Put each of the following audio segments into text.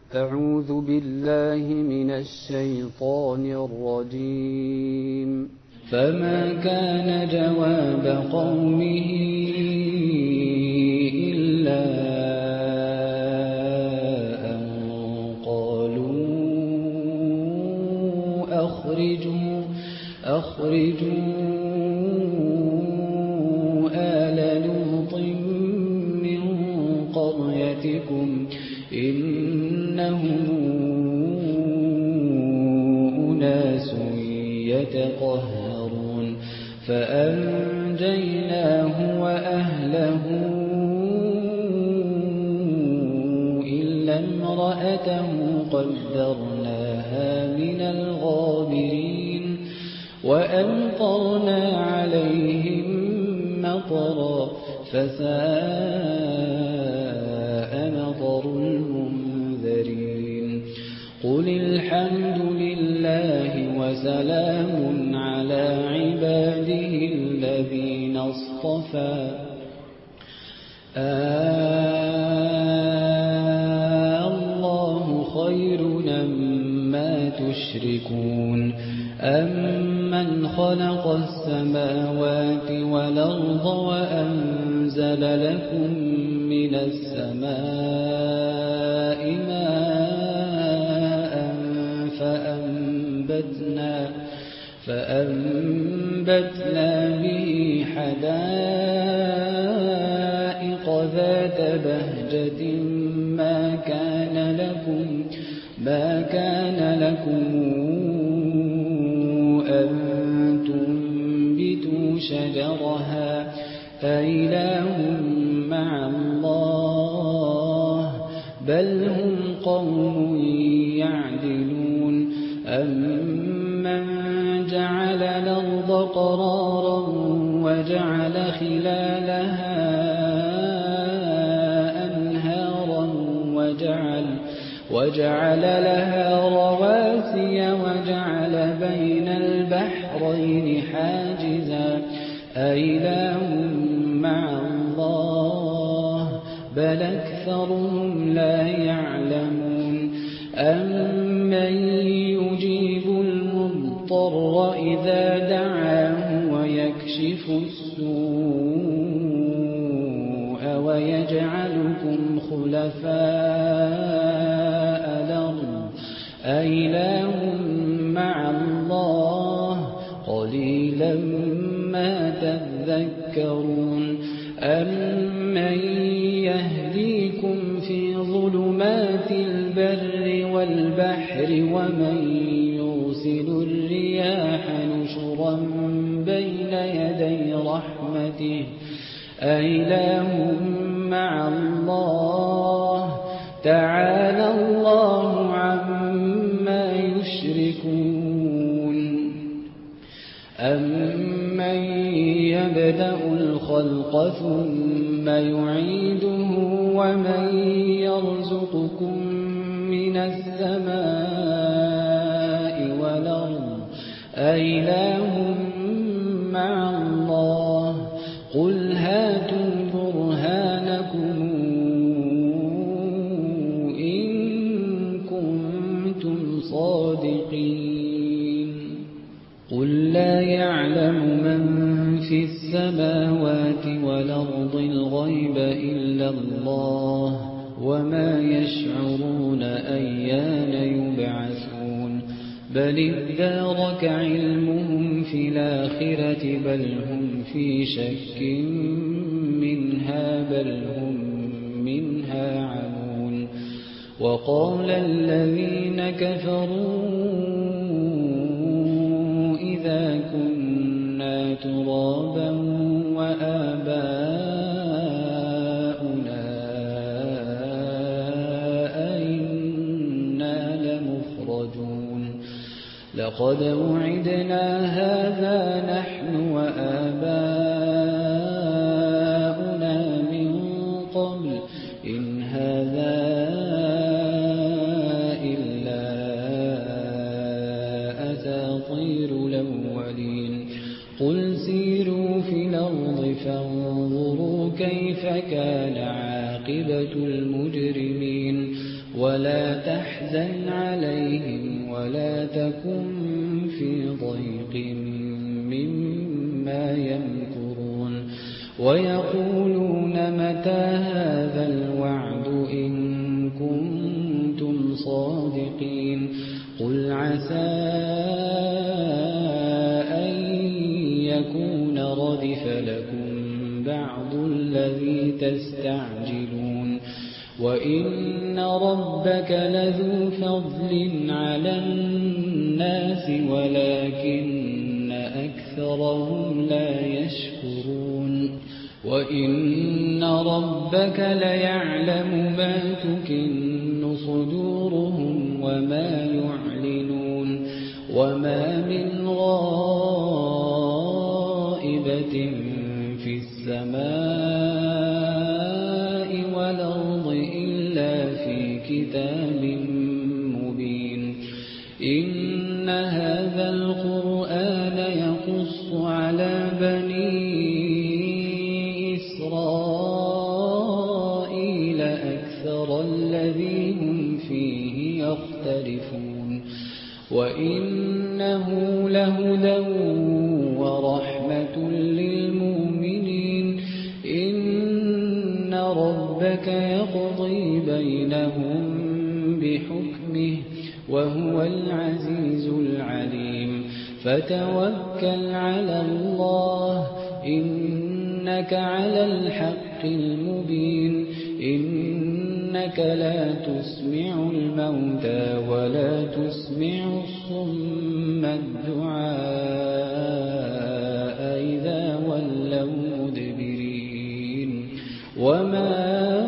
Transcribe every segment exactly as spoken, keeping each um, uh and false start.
أعوذ بالله من الشيطان الرجيم. فما كان جواب قومه إلا أن قالوا أخرجوا أخرجوا آل لوط من قريتكم إنهم أناس يتطهرون فأنجيناه وأهله إلا امرأته قدرناها من الغابرين وأمطرنا عليهم مطرا فساء مطر المنذرين قل الحمد لله وسلام على عباده الذين اصطفى الله خير أما تشركون أمن خلق السماوات والأرض وأنزل لكم من السماء ماء فأنبتنا, فأنبتنا به حدائق ذات بهجة ما كان لكم ما كان لكم أن تنبتوا شجرها أإله مع الله بل هم قوم يعدلون أمن جعل الأرض قرارا وجعل خلالها أنهارا وجعل وجعل لها رواسي وجعل بين البحرين حاجزا أإله مع الله بل أكثرهم لا يعلمون أمن يجيب المضطر إذا دعاه ويكشف السوء ويجعلكم خلفاء الأرض أإله مع الله قليلا ما تذكرون أمن يهديكم في ظلمات البر والبحر ومن يرسل الرياح نشرا بين يدي رحمته أإله مع الله تعالى الله عما يشركون أمن يبدأ الخلق ثم يعيده ومن يرزقكم من السماء والأرض أإله مع الله قل هاتوا برهانكم إن كنتم صادقين قل لا يعلم من في السماوات والأرض الغيب إلا الله وما يشعرون أيان يبعثون بل ادارك علمهم في الآخرة بل هم في شك منها بل هم منها عمون وقال الذين كفروا إذا كنا ترابا وآباؤنا أئنا لمخرجون لقد وعدنا هذا نحن وآباؤنا من قبل إن هذا إلا أساطير الأولين قل سيروا في الأرض فانظروا كيف كان عاقبة المجرمين ولا تحزن عليهم ولا تكن في ضيق مما يمكرون ويقولون متى هذا الوعد إن كنتم صادقين قل عسى أن يكون ردف لكم بعض الذي تستعجلون وإن ربك لذو فضل على الناس ولكن أكثرهم لا يشكرون وإن ربك ليعلم ما تكن صدورهم وما يعلنون وما من غائبة في السماء والأرض إلا في كتاب مبين إن هذا القرآن يقص على بني إسرائيل أكثر الذي هم فيه يختلفون وإنه لهدى ورحمة للمؤمنين إن ربك يقضي بينهم بحكمه وهو العزيز العليم فتوكل على الله إنك على الحق المبين إنك لا تسمع الموتى ولا تسمع الصم الدعاء إذا ولوا مدبرين وما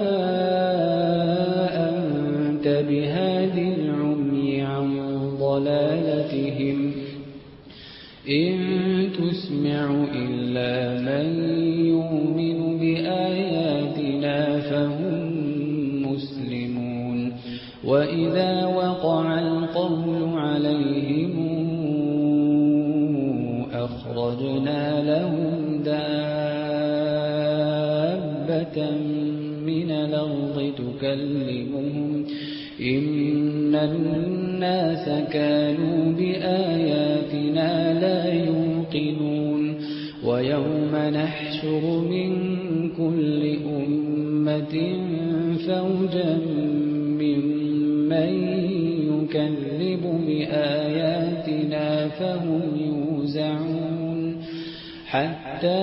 أنت بهاد العمي عن ضلالتهم إن تسمع إلا من يؤمن بآياتنا فهم مسلمون وإذا وقع القول عليهم أخرجنا لهم دابة من الأرض تكلمهم إن الناس كانوا بآياتنا لا يوقنون ويوم نحشر من كل أمة فوجا ممن يكذب بآياتنا فهم يوزعون حتى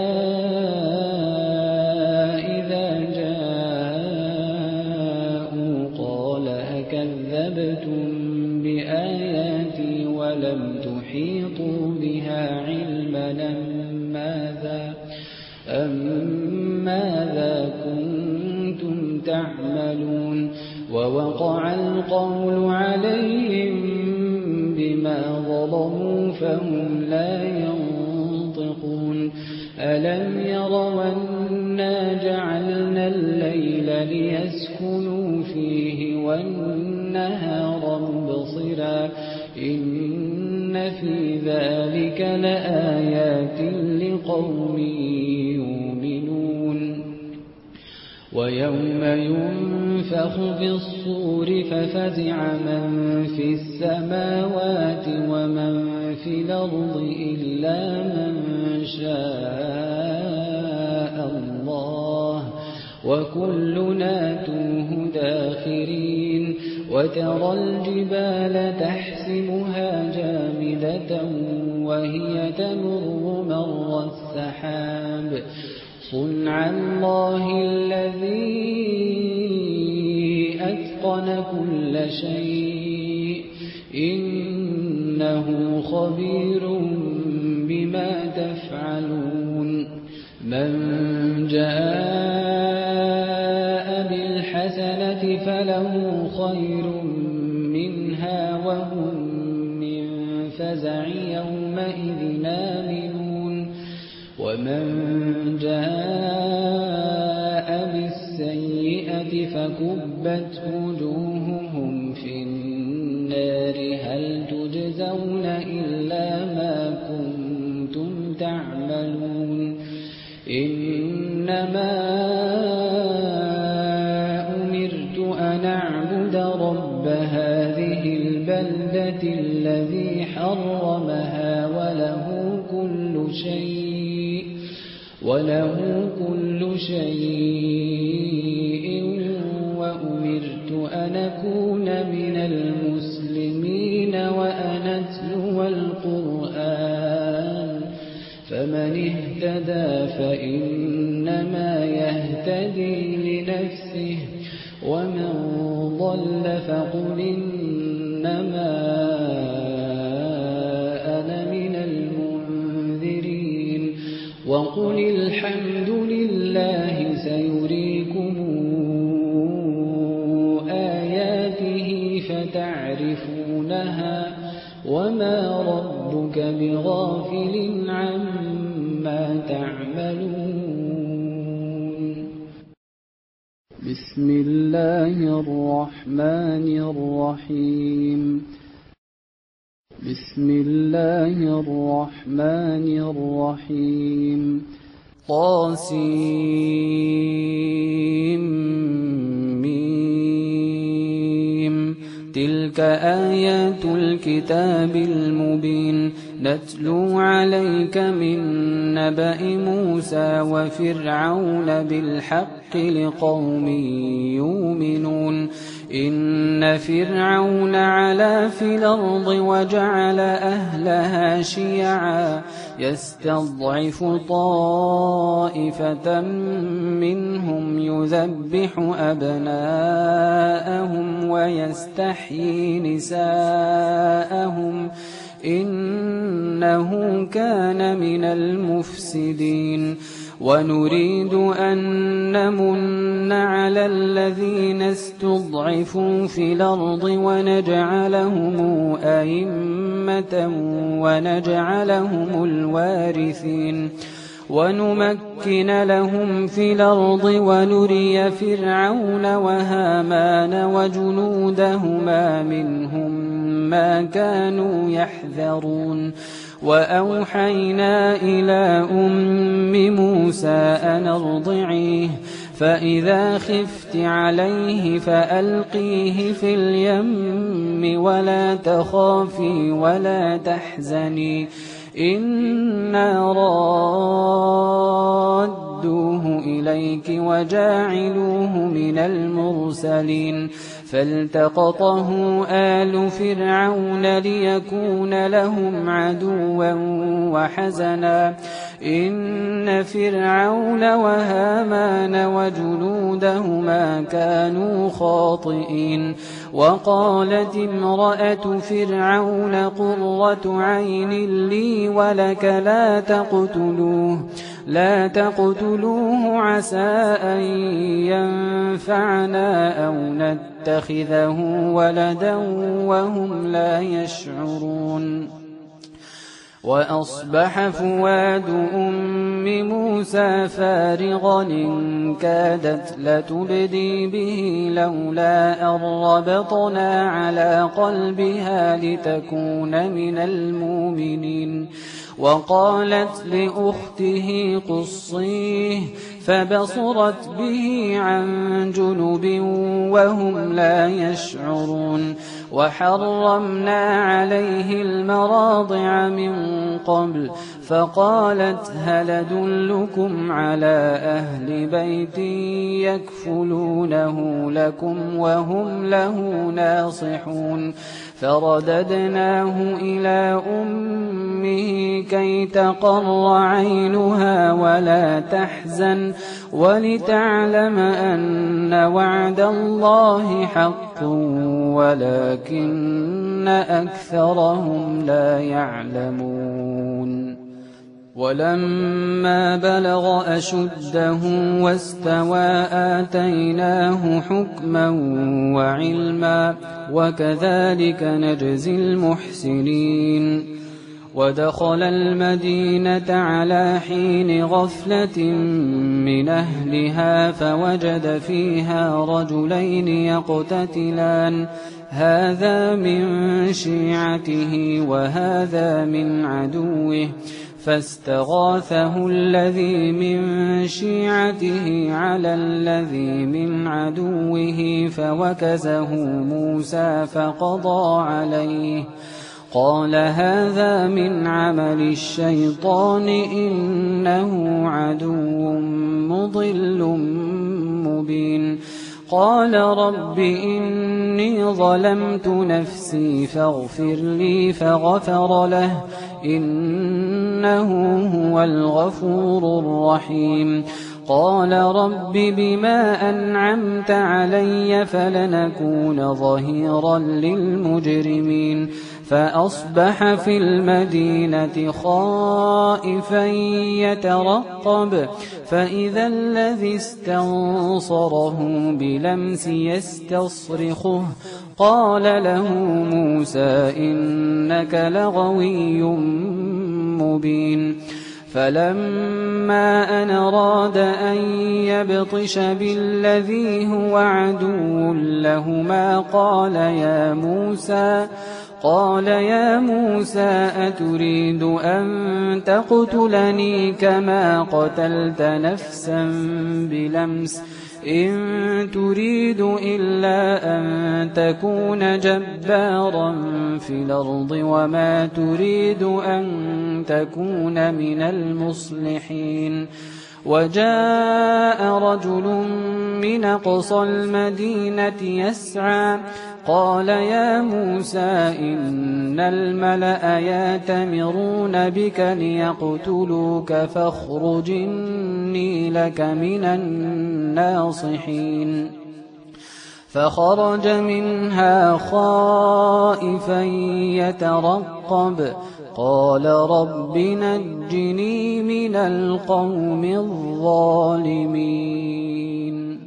إذا جاءوا قال أكذبتم بآياتي ولم تحيطوا بها علما ماذا أم ماذا كنتم تعملون ووقع القول عليهم بما ظلموا فهم لا ينطقون ألم يروا أنا جعلنا الليل ليسكنوا فيه والنهار مبصرا إن في ذلك لآيات لقوم يؤمنون ويوم ينفخ في الصور ففزع من في السماوات ومن في الأرض إلا من شاء الله وكلنا توه داخرين وترى الجبال تحسبها جامدة وهي تمر مر السحاب صنع الله الذي أتقن كل شيء إنه خبير بما تفعلون من جاء بالحسنة فله خير منها وهم من فزع يومئذ آمنون ومن جاء بالسيئة فكبت وجوههم في النار هل تجزون إلا ما كنتم تعملون إنما أمرت أن أعبد رب رب هذه البلدة الذي حرمها وله كل شيء وله كل شيء وأمرت أن أكون من المسلمين وأن أتلو القرآن فمن اهتدى فإنما يهتدي لنفسه ومن ضل فقل إنما أنا من المنذرين وقل الحمد لله سيريكم آياته فتعرفونها وما ربك بغافل عما تعملون. بسم الله الرحمن الرحيم. بسم الله الرحمن الرحيم. طاسيم ميم. تلك آيات الكتاب المبين نتلو عليك من نبأ موسى وفرعون بالحق لقوم يؤمنون. إن فرعون علا في الأرض وجعل أهلها شيعا يستضعف طائفة منهم يذبح أبناءهم ويستحيي نساءهم إنه كان من المفسدين. ونريد أن نمن على الذين استضعفوا في الأرض ونجعلهم أئمة ونجعلهم الوارثين ونمكن لهم في الأرض ونري فرعون وهامان وجنودهما منهم ما كانوا يحذرون. وأوحينا إلى أم موسى أن ارضعيه فإذا خفت عليه فألقيه في اليم ولا تخافي ولا تحزني إنا رادوه إليك وجاعلوه من المرسلين. فالتقطه آل فرعون ليكون لهم عدوا وحزنا إن فرعون وهامان وجنودهما كانوا خاطئين. وقالت امرأة فرعون قرة عين لي ولك لا تقتلوه لا تقتلوه عسى أن ينفعنا أو نتخذه ولدا وهم لا يشعرون. وأصبح فؤاد أم موسى فارغا إن كادت لتبدي به لولا أن ربطنا على قلبها لتكون من المؤمنين. وقالت لأخته قصيه فبصرت به عن جنب وهم لا يشعرون. وحرمنا عليه المراضع من قبل فقالت هل أدلكم على أهل بيت يكفلونه لكم وهم له ناصحون. فرددناه إلى أمه كي تقر عينها ولا تحزن ولتعلم أن وعد الله حق ولكن أكثرهم لا يعلمون. ولما بلغ أشده واستوى آتيناه حكما وعلما وكذلك نجزي المحسنين. ودخل المدينة على حين غفلة من أهلها فوجد فيها رجلين يقتتلان هذا من شيعته وهذا من عدوه فاستغاثه الذي من شيعته على الذي من عدوه فوكزه موسى فقضى عليه قال هذا من عمل الشيطان إنه عدو مضل مبين قال رب إني ظلمت نفسي فاغفر لي فغفر له إنه هو الغفور الرحيم قال رب بما أنعمت علي فلنكون ظهيرا للمجرمين فأصبح في المدينة خائفا يترقب فإذا الذي استنصره بلمس يستصرخه قال له موسى إنك لغوي مبين فلما أن أراد أن يبطش بالذي هو عدو لهما قال يا موسى قال يا موسى أتريد أن تقتلني كما قتلت نفسا بلمس إن تريد إلا أن تكون جبارا في الأرض وما تريد أن تكون من المصلحين وجاء رجل من أقصى المدينة يسعى قال يا موسى إن الملأ يأتمرون بك ليقتلوك فاخرج إني لك من الناصحين فخرج منها خائفا يترقب قال رب نجني من القوم الظالمين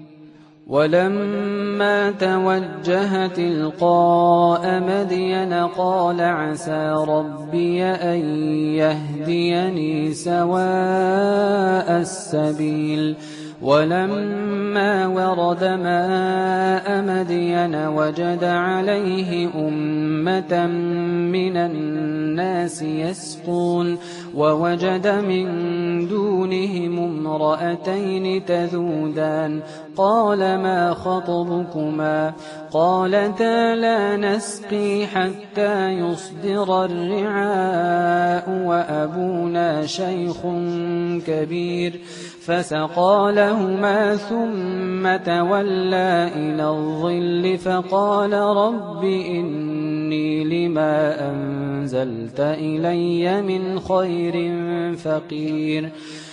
ولما توجه تلقاء مدين قال عسى ربي أن يهديني سواء السبيل ولما ورد ماء مدين وجد عليه أمة من الناس يسقون ووجد من دونهم امرأتين تذودان قال ما خطبكما قالتا لا نسقي حتى يصدر الرعاء وأبونا شيخ كبير فسقى لهما ثم تولى إلى الظل فقال رب إني لما أنزلت إلي من خير فقير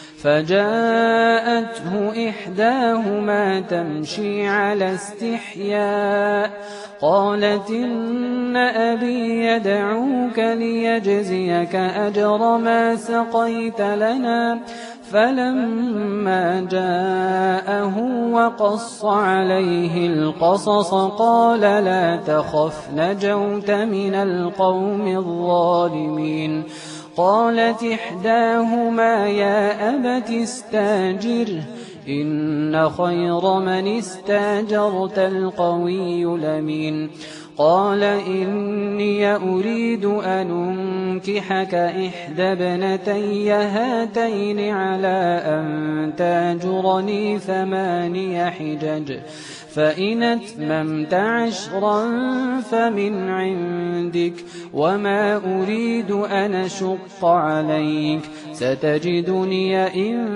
فجاءته إحداهما تمشي على استحياء قالت إن أبي يدعوك ليجزيك أجر ما سقيت لنا فلما جاءه وقص عليه القصص قال لا تخف نجوت من القوم الظالمين قالت إحداهما يا أبت استاجره إن خير من استاجرت القوي الأمين قال إني أريد أن أنكحك إحدى ابنتي هاتين على أن تاجرني ثماني حجج فإن أتممت عشرا فمن عندك وما أريد أن أشق عليك ستجدني إن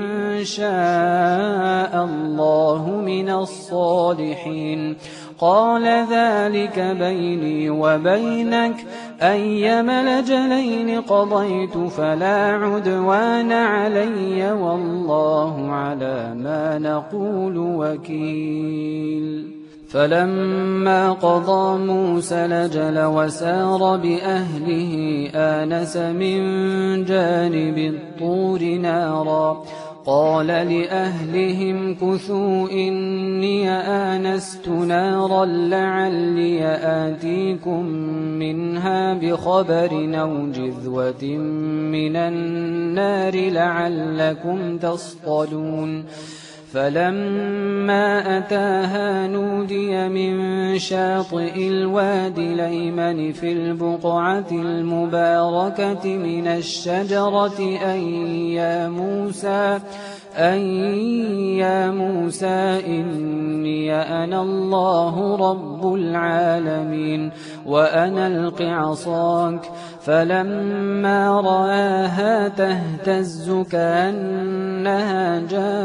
شاء الله من الصالحين قال ذلك بيني وبينك أيما الأجلين قضيت فلا عدوان علي والله على ما نقول وكيل فلما قضى موسى الأجل وسار بأهله آنس من جانب الطور نارا قال لأهلهم كثوا إني آنست نارا لعلي آتيكم منها بخبر أو جذوة من النار لعلكم تصطلون فلما أتاها نودي من شاطئ الوادي الأيمن في البقعة المباركة من الشجرة أن يا موسى أن يا موسى إني أنا الله رب العالمين وأن ألق عصاك. فلما رآها تهتز كأنها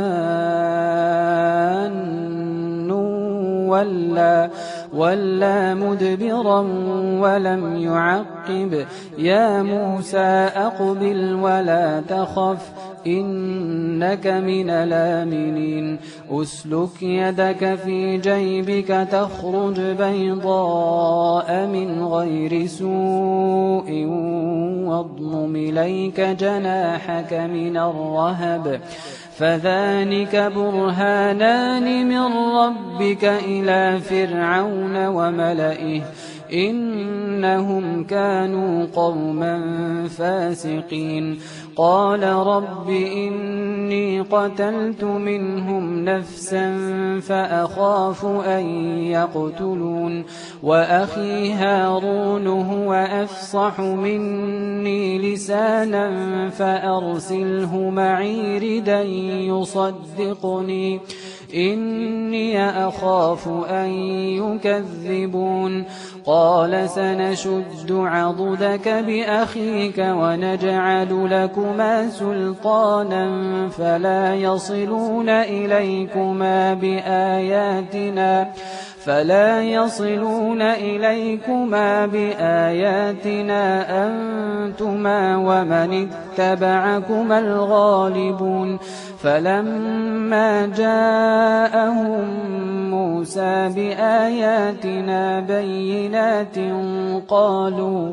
جان ولا, ولا مدبرا ولم يعقب. يا موسى أقبل ولا تخف إنك من الآمنين. أسلك يدك في جيبك تخرج بيضاء من غير سوء واضمم إليك جناحك من الرهب فذلك برهانان من ربك إلى فرعون وملئه إنهم كانوا قوما فاسقين. قال رب إني قتلت منهم نفسا فأخاف أن يقتلون وأخي هارون هو أفصح مني لسانا فأرسله معي ردا يصدقني إني أخاف أن يكذبون. قال سنشد عضدك بأخيك ونجعل لكما سلطانا فلا يصلون إليكما بآياتنا فلا يصلون إليكما بآياتنا أنتما ومن اتبعكما الغالبون. فلما جاءهم موسى بآياتنا بينات قالوا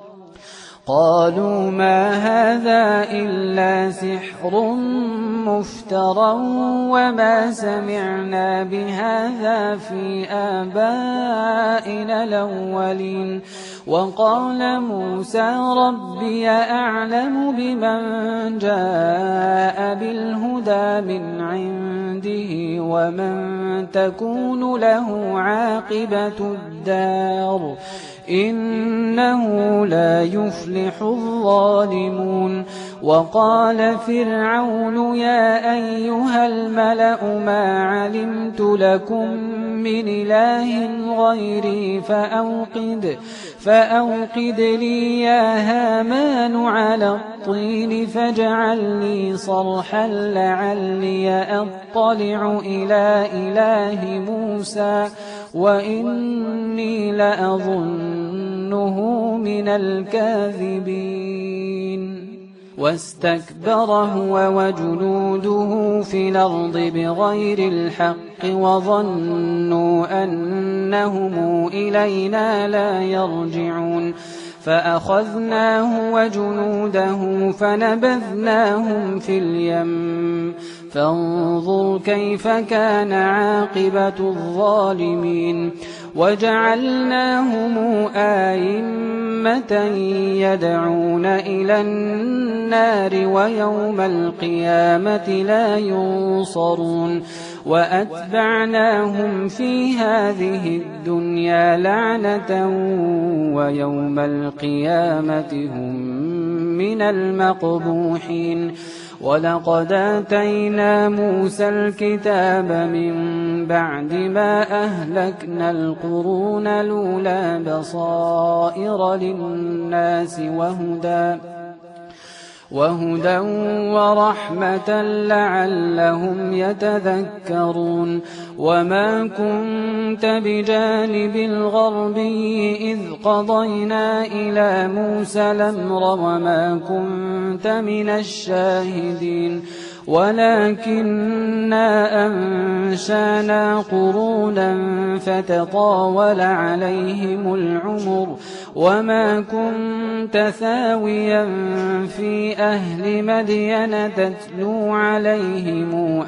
قالوا ما هذا إلا سحر مفترى وما سمعنا بهذا في آبائنا الأولين. وقال موسى ربي أعلم بمن جاء بالهدى من عنده ومن تكون له عاقبة الدار إنه لا يفلح الظالمون. وقال فرعون يا أيها الملأ ما علمت لكم من إله غيري فأوقد, فأوقد لي يا هامان على الطين فاجعل لي صرحا لعلي أطلع إلى إله موسى وإني لأظنه من الكاذبين. واستكبر هو وجنوده في الأرض بغير الحق وظنوا أنهم إلينا لا يرجعون. فأخذناه وجنوده فنبذناهم في اليم فانظر كيف كان عاقبة الظالمين. وجعلناهم آئمة يدعون إلى النار ويوم القيامة لا ينصرون. وأتبعناهم في هذه الدنيا لعنة ويوم القيامة هم من المقبوحين. ولقد آتينا موسى الكتاب من بعد ما أهلكنا القرون الأولى بصائر للناس وهدى وهدى ورحمة لعلهم يتذكرون. وما كنت بجانب الغربي إذ قضينا إلى موسى الأمر وما كنت من الشاهدين ولكننا أنشأنا قرونا فتطاول عليهم العمر وما كنت ثاويا في أهل مدين تتلو عليهم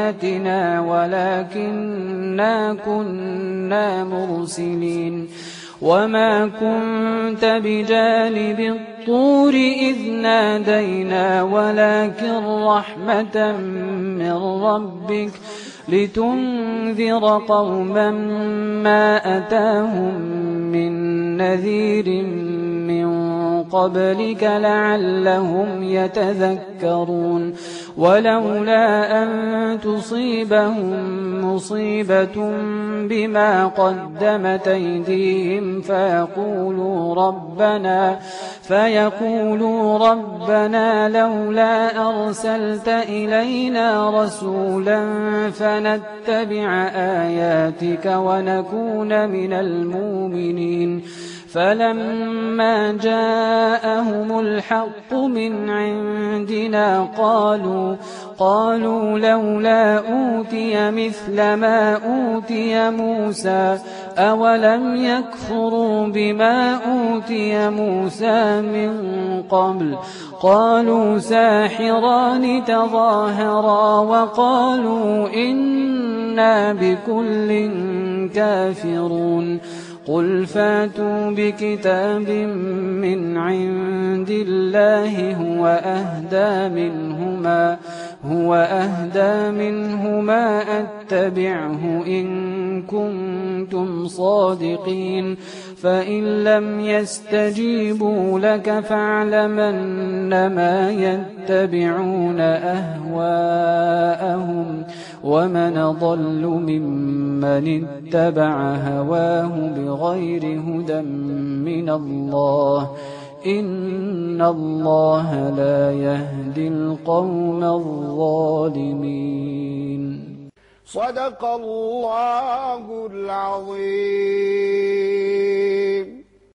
آياتنا ولكننا كنا مرسلين. وما كنت بجانب الطور إذ نادينا ولكن رحمة من ربك لتنذر قوما ما أتاهم من نذير من قبلك لعلهم يتذكرون ولولا أن تصيبهم مصيبة بما قدمت أيديهم فيقولوا ربنا فيقولوا ربنا لولا أرسلت إلينا رسولا فنتبع آياتك ونكون من المؤمنين فلما جاءهم الحق من عندنا قالوا قالوا لولا أوتي مثل ما أوتي موسى أولم يكفروا بما أوتي موسى من قبل قالوا ساحران تظاهرا وقالوا إنا بكل كافرون قل فاتوا بكتاب من عند الله هو أهدى منهما هو أهدى منهما أتبعه إن كنتم صادقين فإن لم يستجيبوا لك فاعلمنما يتبعون أهواءهم ومن أضل ممن اتبع هواه بغير هدى من الله إن الله لا يهدي القوم الظالمين. صدق الله العظيم.